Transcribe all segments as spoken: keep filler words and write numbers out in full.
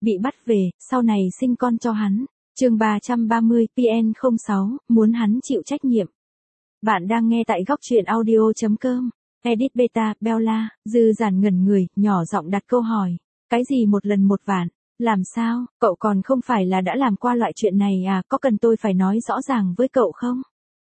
bị bắt về, sau này sinh con cho hắn. Chương ba trăm ba mươi, pê en không sáu, muốn hắn chịu trách nhiệm. Bạn đang nghe tại góc truyện audio chấm com. Edit Beta, Bella, Dư Giản ngẩn người, nhỏ giọng đặt câu hỏi. Cái gì một lần một vạn? Làm sao, cậu còn không phải là đã làm qua loại chuyện này à, có cần tôi phải nói rõ ràng với cậu không?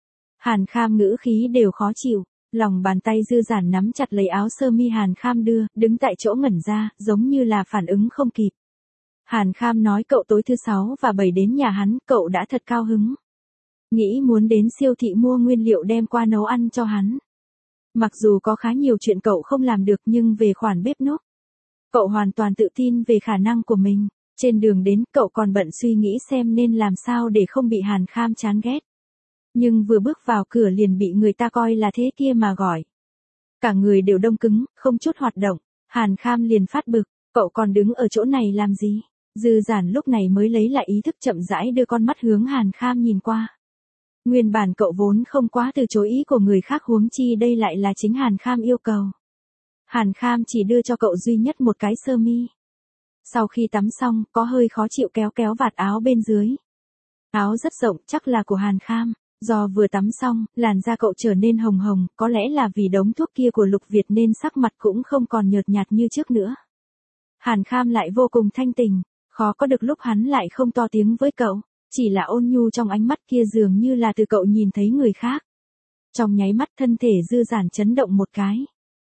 Hàn Kham ngữ khí đều khó chịu, lòng bàn tay Dư Giản nắm chặt lấy áo sơ mi Hàn Kham đưa, đứng tại chỗ ngẩn ra, giống như là phản ứng không kịp. Hàn Kham nói cậu tối thứ sáu và bảy đến nhà hắn, cậu đã thật cao hứng. Nghĩ muốn đến siêu thị mua nguyên liệu đem qua nấu ăn cho hắn. Mặc dù có khá nhiều chuyện cậu không làm được nhưng về khoản bếp núc, cậu hoàn toàn tự tin về khả năng của mình. Trên đường đến cậu còn bận suy nghĩ xem nên làm sao để không bị Hàn Kham chán ghét. Nhưng vừa bước vào cửa liền bị người ta coi là thế kia mà gọi. Cả người đều đông cứng, không chút hoạt động. Hàn Kham liền phát bực, cậu còn đứng ở chỗ này làm gì? Dư Giản lúc này mới lấy lại ý thức, chậm rãi đưa con mắt hướng Hàn Kham nhìn qua. Nguyên bản cậu vốn không quá từ chối ý của người khác, huống chi đây lại là chính Hàn Kham yêu cầu. Hàn Kham chỉ đưa cho cậu duy nhất một cái sơ mi. Sau khi tắm xong, có hơi khó chịu kéo kéo vạt áo bên dưới. Áo rất rộng, chắc là của Hàn Kham. Do vừa tắm xong, làn da cậu trở nên hồng hồng, có lẽ là vì đống thuốc kia của Lục Việt nên sắc mặt cũng không còn nhợt nhạt như trước nữa. Hàn Kham lại vô cùng thanh tình, khó có được lúc hắn lại không to tiếng với cậu, chỉ là ôn nhu trong ánh mắt kia dường như là từ cậu nhìn thấy người khác. Trong nháy mắt thân thể Dư Giản chấn động một cái.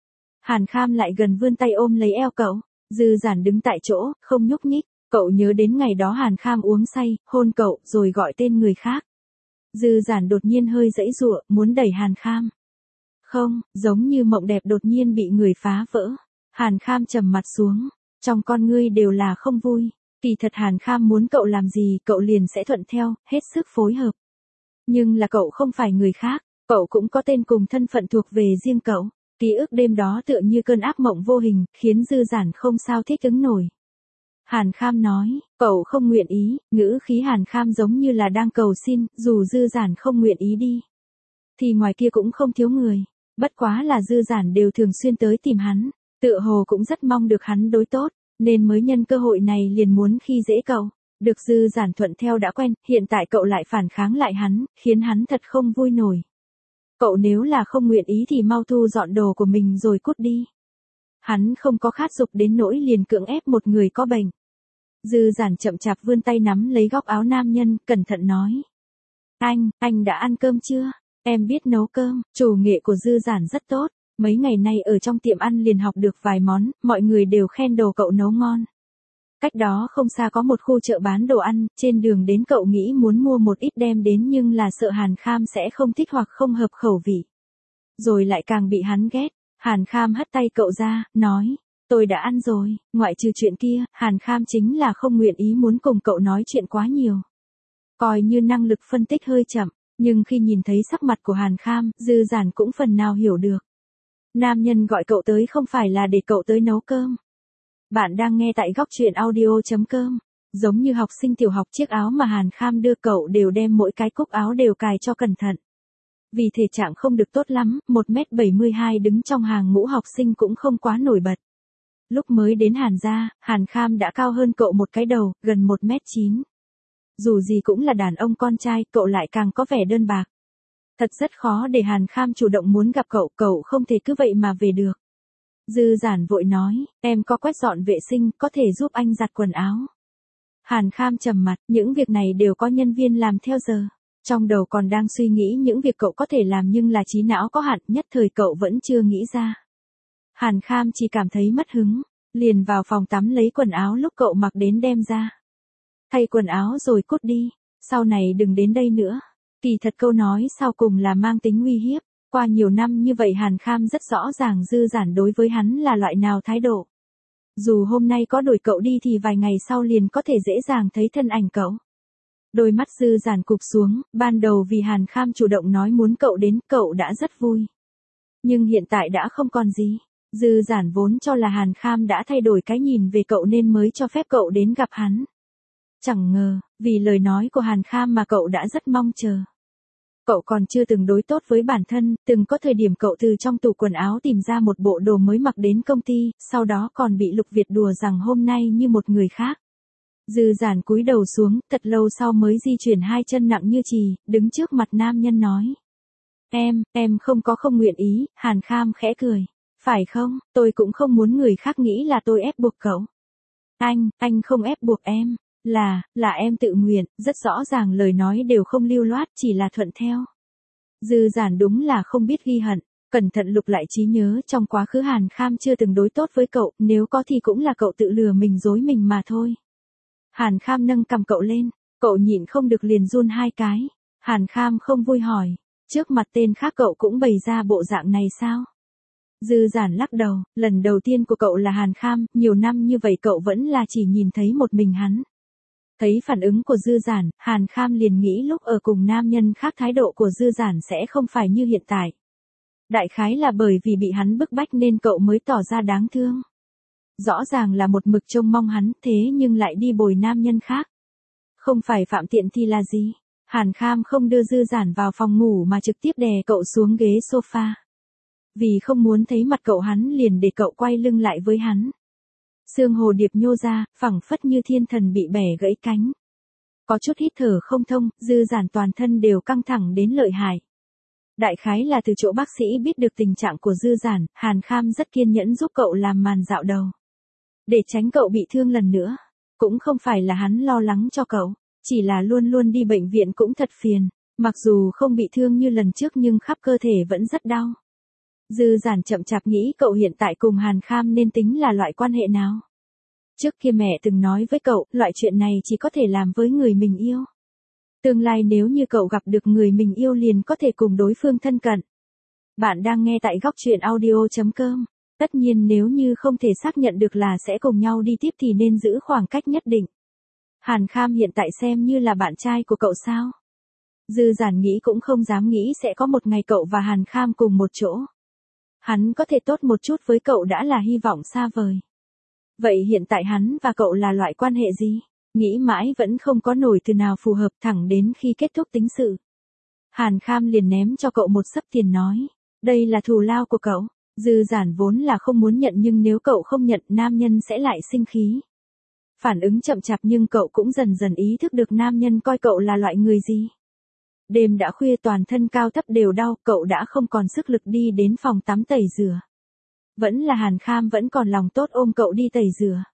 Hàn Kham lại gần vươn tay ôm lấy eo cậu, Dư Giản đứng tại chỗ, không nhúc nhích, cậu nhớ đến ngày đó Hàn Kham uống say, hôn cậu, rồi gọi tên người khác. Dư Giản đột nhiên hơi giãy giụa, muốn đẩy Hàn Kham. Không, giống như mộng đẹp đột nhiên bị người phá vỡ. Hàn Kham trầm mặt xuống, trong con ngươi đều là không vui. Kỳ thật Hàn Kham muốn cậu làm gì, cậu liền sẽ thuận theo, hết sức phối hợp. Nhưng là cậu không phải người khác, cậu cũng có tên cùng thân phận thuộc về riêng cậu. Ký ức đêm đó tựa như cơn ác mộng vô hình, khiến Dư Giản không sao thích ứng nổi. Hàn Kham nói, cậu không nguyện ý, ngữ khí Hàn Kham giống như là đang cầu xin, dù Dư Giản không nguyện ý đi. Thì ngoài kia cũng không thiếu người, bất quá là Dư Giản đều thường xuyên tới tìm hắn, tựa hồ cũng rất mong được hắn đối tốt, nên mới nhân cơ hội này liền muốn khi dễ cậu. Được Dư Giản thuận theo đã quen, hiện tại cậu lại phản kháng lại hắn, khiến hắn thật không vui nổi. Cậu nếu là không nguyện ý thì mau thu dọn đồ của mình rồi cút đi. Hắn không có khát dục đến nỗi liền cưỡng ép một người có bệnh. Dư Giản chậm chạp vươn tay nắm lấy góc áo nam nhân, cẩn thận nói. Anh, anh đã ăn cơm chưa? Em biết nấu cơm. Chủ nghệ của Dư Giản rất tốt. Mấy ngày nay ở trong tiệm ăn liền học được vài món, mọi người đều khen đồ cậu nấu ngon. Cách đó không xa có một khu chợ bán đồ ăn, trên đường đến cậu nghĩ muốn mua một ít đem đến nhưng là sợ Hàn Kham sẽ không thích hoặc không hợp khẩu vị. Rồi lại càng bị hắn ghét. Hàn Kham hất tay cậu ra, nói, tôi đã ăn rồi, ngoại trừ chuyện kia, Hàn Kham chính là không nguyện ý muốn cùng cậu nói chuyện quá nhiều. Coi như năng lực phân tích hơi chậm, nhưng khi nhìn thấy sắc mặt của Hàn Kham, Dư Giản cũng phần nào hiểu được. Nam nhân gọi cậu tới không phải là để cậu tới nấu cơm. Bạn đang nghe tại góc truyện audio chấm com. Giống như học sinh tiểu học, chiếc áo mà Hàn Kham đưa cậu đều đem mỗi cái cúc áo đều cài cho cẩn thận. Vì thể trạng không được tốt lắm, một mét bảy mươi hai đứng trong hàng ngũ học sinh cũng không quá nổi bật. Lúc mới đến Hàn gia, Hàn Kham đã cao hơn cậu một cái đầu, gần một mét chín. Dù gì cũng là đàn ông con trai, cậu lại càng có vẻ đơn bạc. Thật rất khó để Hàn Kham chủ động muốn gặp cậu, cậu không thể cứ vậy mà về được. Dư Giản vội nói, em có quét dọn vệ sinh, có thể giúp anh giặt quần áo. Hàn Kham trầm mặt, những việc này đều có nhân viên làm theo giờ. Trong đầu còn đang suy nghĩ những việc cậu có thể làm nhưng là trí não có hạn, nhất thời cậu vẫn chưa nghĩ ra. Hàn Kham chỉ cảm thấy mất hứng, liền vào phòng tắm lấy quần áo lúc cậu mặc đến đem ra. Thay quần áo rồi cút đi, sau này đừng đến đây nữa. Kỳ thật câu nói sau cùng là mang tính uy hiếp. Qua nhiều năm như vậy Hàn Kham rất rõ ràng Dư Giản đối với hắn là loại nào thái độ. Dù hôm nay có đuổi cậu đi thì vài ngày sau liền có thể dễ dàng thấy thân ảnh cậu. Đôi mắt Dư Giản cụp xuống, ban đầu vì Hàn Kham chủ động nói muốn cậu đến, cậu đã rất vui. Nhưng hiện tại đã không còn gì. Dư Giản vốn cho là Hàn Kham đã thay đổi cái nhìn về cậu nên mới cho phép cậu đến gặp hắn. Chẳng ngờ, vì lời nói của Hàn Kham mà cậu đã rất mong chờ. Cậu còn chưa từng đối tốt với bản thân, từng có thời điểm cậu từ trong tủ quần áo tìm ra một bộ đồ mới mặc đến công ty, sau đó còn bị Lục Việt đùa rằng hôm nay như một người khác. Dư Giản cúi đầu xuống, thật lâu sau mới di chuyển hai chân nặng như chì, đứng trước mặt nam nhân nói. Em, em không có không nguyện ý, Hàn Kham khẽ cười. Phải không, tôi cũng không muốn người khác nghĩ là tôi ép buộc cậu. Anh, anh không ép buộc em. Là, là em tự nguyện, rất rõ ràng lời nói đều không lưu loát, chỉ là thuận theo. Dư Giản đúng là không biết ghi hận, cẩn thận lục lại trí nhớ trong quá khứ Hàn Kham chưa từng đối tốt với cậu, nếu có thì cũng là cậu tự lừa mình dối mình mà thôi. Hàn Kham nâng cầm cậu lên, cậu nhịn không được liền run hai cái. Hàn Kham không vui hỏi, trước mặt tên khác cậu cũng bày ra bộ dạng này sao? Dư Giản lắc đầu, lần đầu tiên của cậu là Hàn Kham, nhiều năm như vậy cậu vẫn là chỉ nhìn thấy một mình hắn. Thấy phản ứng của Dư Giản, Hàn Kham liền nghĩ lúc ở cùng nam nhân khác thái độ của Dư Giản sẽ không phải như hiện tại. Đại khái là bởi vì bị hắn bức bách nên cậu mới tỏ ra đáng thương. Rõ ràng là một mực trông mong hắn, thế nhưng lại đi bồi nam nhân khác. Không phải phạm tiện thì là gì? Hàn Kham không đưa Dư Giản vào phòng ngủ mà trực tiếp đè cậu xuống ghế sofa. Vì không muốn thấy mặt cậu hắn liền để cậu quay lưng lại với hắn. Xương hồ điệp nhô ra, phẳng phất như thiên thần bị bẻ gãy cánh. Có chút hít thở không thông, Dư Giản toàn thân đều căng thẳng đến lợi hại. Đại khái là từ chỗ bác sĩ biết được tình trạng của Dư Giản, Hàn Kham rất kiên nhẫn giúp cậu làm màn dạo đầu. Để tránh cậu bị thương lần nữa. Cũng không phải là hắn lo lắng cho cậu, chỉ là luôn luôn đi bệnh viện cũng thật phiền. Mặc dù không bị thương như lần trước nhưng khắp cơ thể vẫn rất đau. Dư Giản chậm chạp nghĩ cậu hiện tại cùng Hàn Kham nên tính là loại quan hệ nào. Trước kia mẹ từng nói với cậu, loại chuyện này chỉ có thể làm với người mình yêu. Tương lai nếu như cậu gặp được người mình yêu liền có thể cùng đối phương thân cận. Bạn đang nghe tại góc truyện audio chấm com. Tất nhiên nếu như không thể xác nhận được là sẽ cùng nhau đi tiếp thì nên giữ khoảng cách nhất định. Hàn Kham hiện tại xem như là bạn trai của cậu sao? Dư Giản nghĩ cũng không dám nghĩ sẽ có một ngày cậu và Hàn Kham cùng một chỗ. Hắn có thể tốt một chút với cậu đã là hy vọng xa vời. Vậy hiện tại hắn và cậu là loại quan hệ gì? Nghĩ mãi vẫn không có nổi từ nào phù hợp thẳng đến khi kết thúc tính sự. Hàn Kham liền ném cho cậu một xấp tiền nói. Đây là thù lao của cậu. Dư Giản vốn là không muốn nhận nhưng nếu cậu không nhận nam nhân sẽ lại sinh khí. Phản ứng chậm chạp nhưng cậu cũng dần dần ý thức được nam nhân coi cậu là loại người gì. Đêm đã khuya toàn thân cao thấp đều đau, cậu đã không còn sức lực đi đến phòng tắm tẩy rửa. Vẫn là Hàn Kham vẫn còn lòng tốt ôm cậu đi tẩy rửa.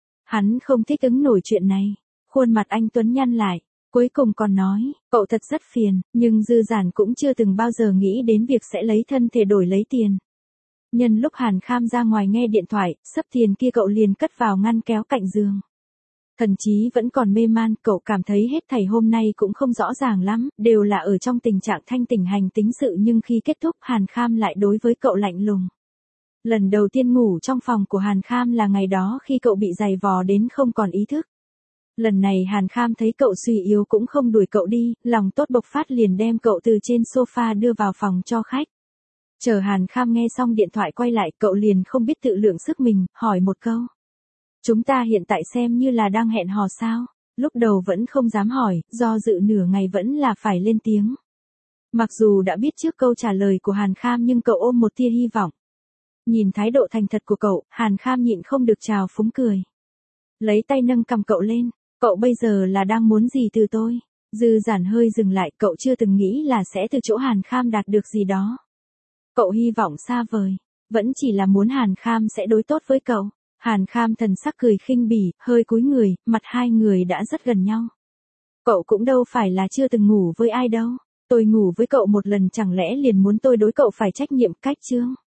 Hắn không thích ứng nổi chuyện này, khuôn mặt anh tuấn nhăn lại, cuối cùng còn nói, cậu thật rất phiền, nhưng Dư Giản cũng chưa từng bao giờ nghĩ đến việc sẽ lấy thân thể đổi lấy tiền. Nhân lúc Hàn Kham ra ngoài nghe điện thoại, xấp tiền kia cậu liền cất vào ngăn kéo cạnh giường. Thần chí vẫn còn mê man, cậu cảm thấy hết thảy hôm nay cũng không rõ ràng lắm, đều là ở trong tình trạng thanh tỉnh hành tính sự nhưng khi kết thúc Hàn Kham lại đối với cậu lạnh lùng. Lần đầu tiên ngủ trong phòng của Hàn Kham là ngày đó khi cậu bị giày vò đến không còn ý thức. Lần này Hàn Kham thấy cậu suy yếu cũng không đuổi cậu đi, lòng tốt bộc phát liền đem cậu từ trên sofa đưa vào phòng cho khách. Chờ Hàn Kham nghe xong điện thoại quay lại cậu liền không biết tự lượng sức mình, hỏi một câu. Chúng ta hiện tại xem như là đang hẹn hò sao? Lúc đầu vẫn không dám hỏi, do dự nửa ngày vẫn là phải lên tiếng. Mặc dù đã biết trước câu trả lời của Hàn Kham nhưng cậu ôm một tia hy vọng. Nhìn thái độ thành thật của cậu, Hàn Kham nhịn không được trào phúng cười. Lấy tay nâng cầm cậu lên, cậu bây giờ là đang muốn gì từ tôi? Dư Giản hơi dừng lại, cậu chưa từng nghĩ là sẽ từ chỗ Hàn Kham đạt được gì đó. Cậu hy vọng xa vời, vẫn chỉ là muốn Hàn Kham sẽ đối tốt với cậu. Hàn Kham thần sắc cười khinh bỉ, hơi cúi người, mặt hai người đã rất gần nhau. Cậu cũng đâu phải là chưa từng ngủ với ai đâu. Tôi ngủ với cậu một lần chẳng lẽ liền muốn tôi đối cậu phải trách nhiệm cách chương.